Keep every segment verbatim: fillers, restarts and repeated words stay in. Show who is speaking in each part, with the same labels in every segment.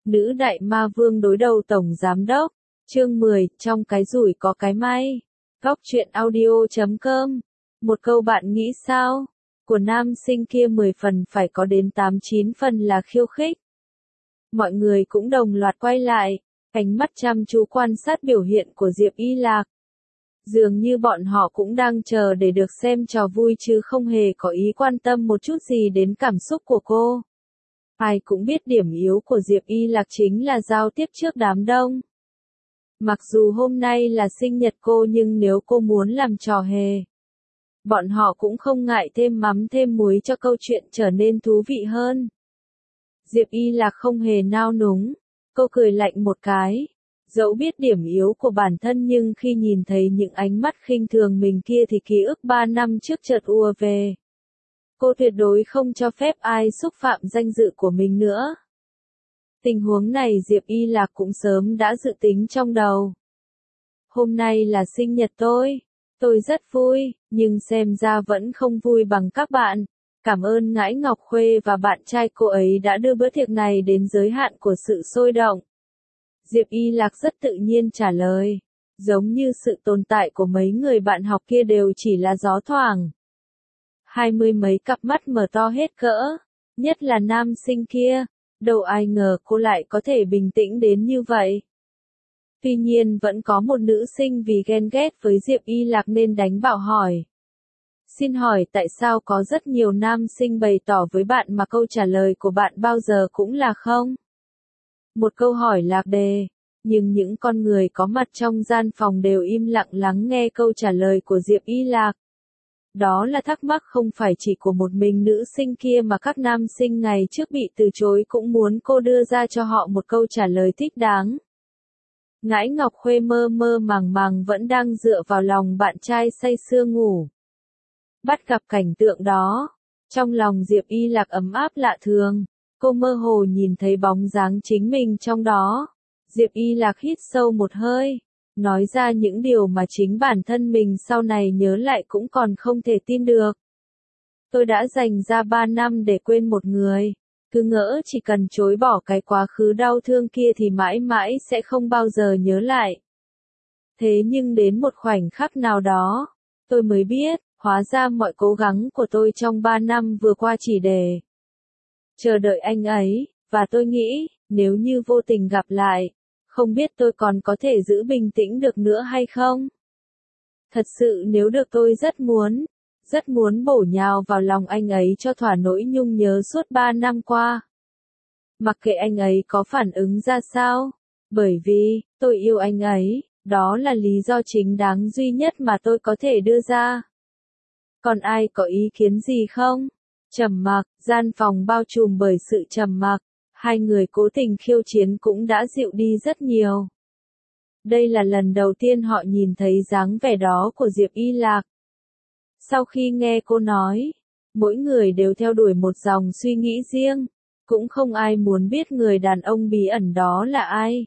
Speaker 1: Nữ đại ma vương đối đầu tổng giám đốc. Chương mười, trong cái rủi có cái may. Góc truyện audio chấm com. Một câu bạn nghĩ sao? Của nam sinh kia mười phần phải có đến tám chín phần là khiêu khích. Mọi người cũng đồng loạt quay lại, ánh mắt chăm chú quan sát biểu hiện của Diệp Y Lạc. Dường như bọn họ cũng đang chờ để được xem trò vui chứ không hề có ý quan tâm một chút gì đến cảm xúc của cô. Ai cũng biết điểm yếu của Diệp Y Lạc chính là giao tiếp trước đám đông. Mặc dù hôm nay là sinh nhật cô nhưng nếu cô muốn làm trò hề, bọn họ cũng không ngại thêm mắm thêm muối cho câu chuyện trở nên thú vị hơn. Diệp Y Lạc không hề nao núng, cô cười lạnh một cái. Dẫu biết điểm yếu của bản thân nhưng khi nhìn thấy những ánh mắt khinh thường mình kia thì ký ức ba năm trước chợt ùa về. Cô tuyệt đối không cho phép ai xúc phạm danh dự của mình nữa. Tình huống này Diệp Y Lạc cũng sớm đã dự tính trong đầu. Hôm nay là sinh nhật tôi. Tôi rất vui, nhưng xem ra vẫn không vui bằng các bạn. Cảm ơn Ngãi Ngọc Khuê và bạn trai cô ấy đã đưa bữa tiệc này đến giới hạn của sự sôi động. Diệp Y Lạc rất tự nhiên trả lời, giống như sự tồn tại của mấy người bạn học kia đều chỉ là gió thoảng. Hai mươi mấy cặp mắt mở to hết cỡ, nhất là nam sinh kia, đâu ai ngờ cô lại có thể bình tĩnh đến như vậy. Tuy nhiên vẫn có một nữ sinh vì ghen ghét với Diệp Y Lạc nên đánh bảo hỏi. Xin hỏi tại sao có rất nhiều nam sinh bày tỏ với bạn mà câu trả lời của bạn bao giờ cũng là không? Một câu hỏi lạc đề, nhưng những con người có mặt trong gian phòng đều im lặng lắng nghe câu trả lời của Diệp Y Lạc. Đó là thắc mắc không phải chỉ của một mình nữ sinh kia mà các nam sinh ngày trước bị từ chối cũng muốn cô đưa ra cho họ một câu trả lời thích đáng. Ngãi Ngọc Khuê mơ mơ màng màng vẫn đang dựa vào lòng bạn trai say sưa ngủ. Bắt gặp cảnh tượng đó, trong lòng Diệp Y Lạc ấm áp lạ thường. Cô mơ hồ nhìn thấy bóng dáng chính mình trong đó. Diệp Y Lạc hít sâu một hơi, nói ra những điều mà chính bản thân mình sau này nhớ lại cũng còn không thể tin được. Tôi đã dành ra ba năm để quên một người, cứ ngỡ chỉ cần chối bỏ cái quá khứ đau thương kia thì mãi mãi sẽ không bao giờ nhớ lại. Thế nhưng đến một khoảnh khắc nào đó, tôi mới biết, hóa ra mọi cố gắng của tôi trong ba năm vừa qua chỉ để chờ đợi anh ấy, và tôi nghĩ, nếu như vô tình gặp lại, không biết tôi còn có thể giữ bình tĩnh được nữa hay không? Thật sự nếu được tôi rất muốn, rất muốn bổ nhào vào lòng anh ấy cho thỏa nỗi nhung nhớ suốt ba năm qua. Mặc kệ anh ấy có phản ứng ra sao, bởi vì, tôi yêu anh ấy, đó là lý do chính đáng duy nhất mà tôi có thể đưa ra. Còn ai có ý kiến gì không? Trầm mặc, gian phòng bao trùm bởi sự trầm mặc, hai người cố tình khiêu chiến cũng đã dịu đi rất nhiều. Đây là lần đầu tiên họ nhìn thấy dáng vẻ đó của Diệp Y Lạc. Sau khi nghe cô nói, mỗi người đều theo đuổi một dòng suy nghĩ riêng, cũng không ai muốn biết người đàn ông bí ẩn đó là ai.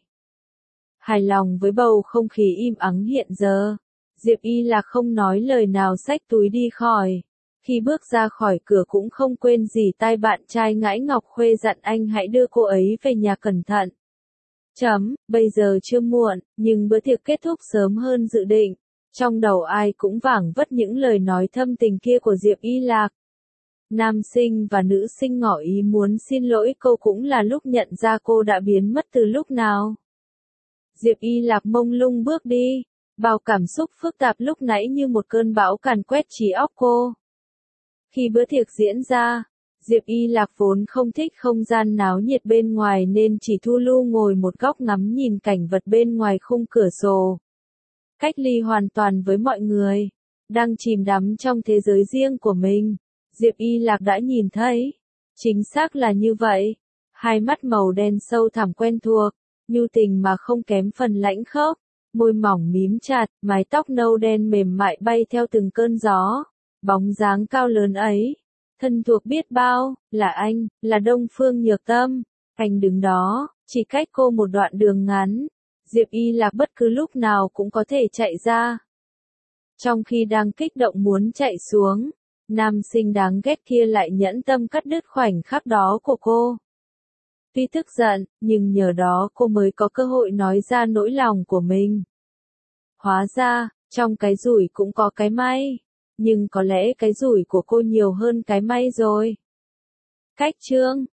Speaker 1: Hài lòng với bầu không khí im ắng hiện giờ, Diệp Y Lạc không nói lời nào xách túi đi khỏi. Khi bước ra khỏi cửa cũng không quên gì tai bạn trai Ngãi Ngọc Khuê dặn anh hãy đưa cô ấy về nhà cẩn thận. Chấm, bây giờ chưa muộn, nhưng bữa tiệc kết thúc sớm hơn dự định. Trong đầu ai cũng vảng vất những lời nói thâm tình kia của Diệp Y Lạc. Nam sinh và nữ sinh ngỏ ý muốn xin lỗi cô cũng là lúc nhận ra cô đã biến mất từ lúc nào. Diệp Y Lạc mông lung bước đi, bao cảm xúc phức tạp lúc nãy như một cơn bão càn quét trí óc cô. Khi bữa tiệc diễn ra, Diệp Y Lạc vốn không thích không gian náo nhiệt bên ngoài nên chỉ thu lu ngồi một góc ngắm nhìn cảnh vật bên ngoài khung cửa sổ. Cách ly hoàn toàn với mọi người, đang chìm đắm trong thế giới riêng của mình, Diệp Y Lạc đã nhìn thấy. Chính xác là như vậy, hai mắt màu đen sâu thẳm quen thuộc, nhu tình mà không kém phần lãnh khốc, môi mỏng mím chặt, mái tóc nâu đen mềm mại bay theo từng cơn gió. Bóng dáng cao lớn ấy, thân thuộc biết bao, là anh, là Đông Phương Nhược Tâm. Anh đứng đó, chỉ cách cô một đoạn đường ngắn. Diệp Y Lạc bất cứ lúc nào cũng có thể chạy ra. Trong khi đang kích động muốn chạy xuống, nam sinh đáng ghét kia lại nhẫn tâm cắt đứt khoảnh khắc đó của cô. Tuy tức giận, nhưng nhờ đó cô mới có cơ hội nói ra nỗi lòng của mình. Hóa ra, trong cái rủi cũng có cái may. Nhưng có lẽ cái rủi của cô nhiều hơn cái may rồi. Cách chương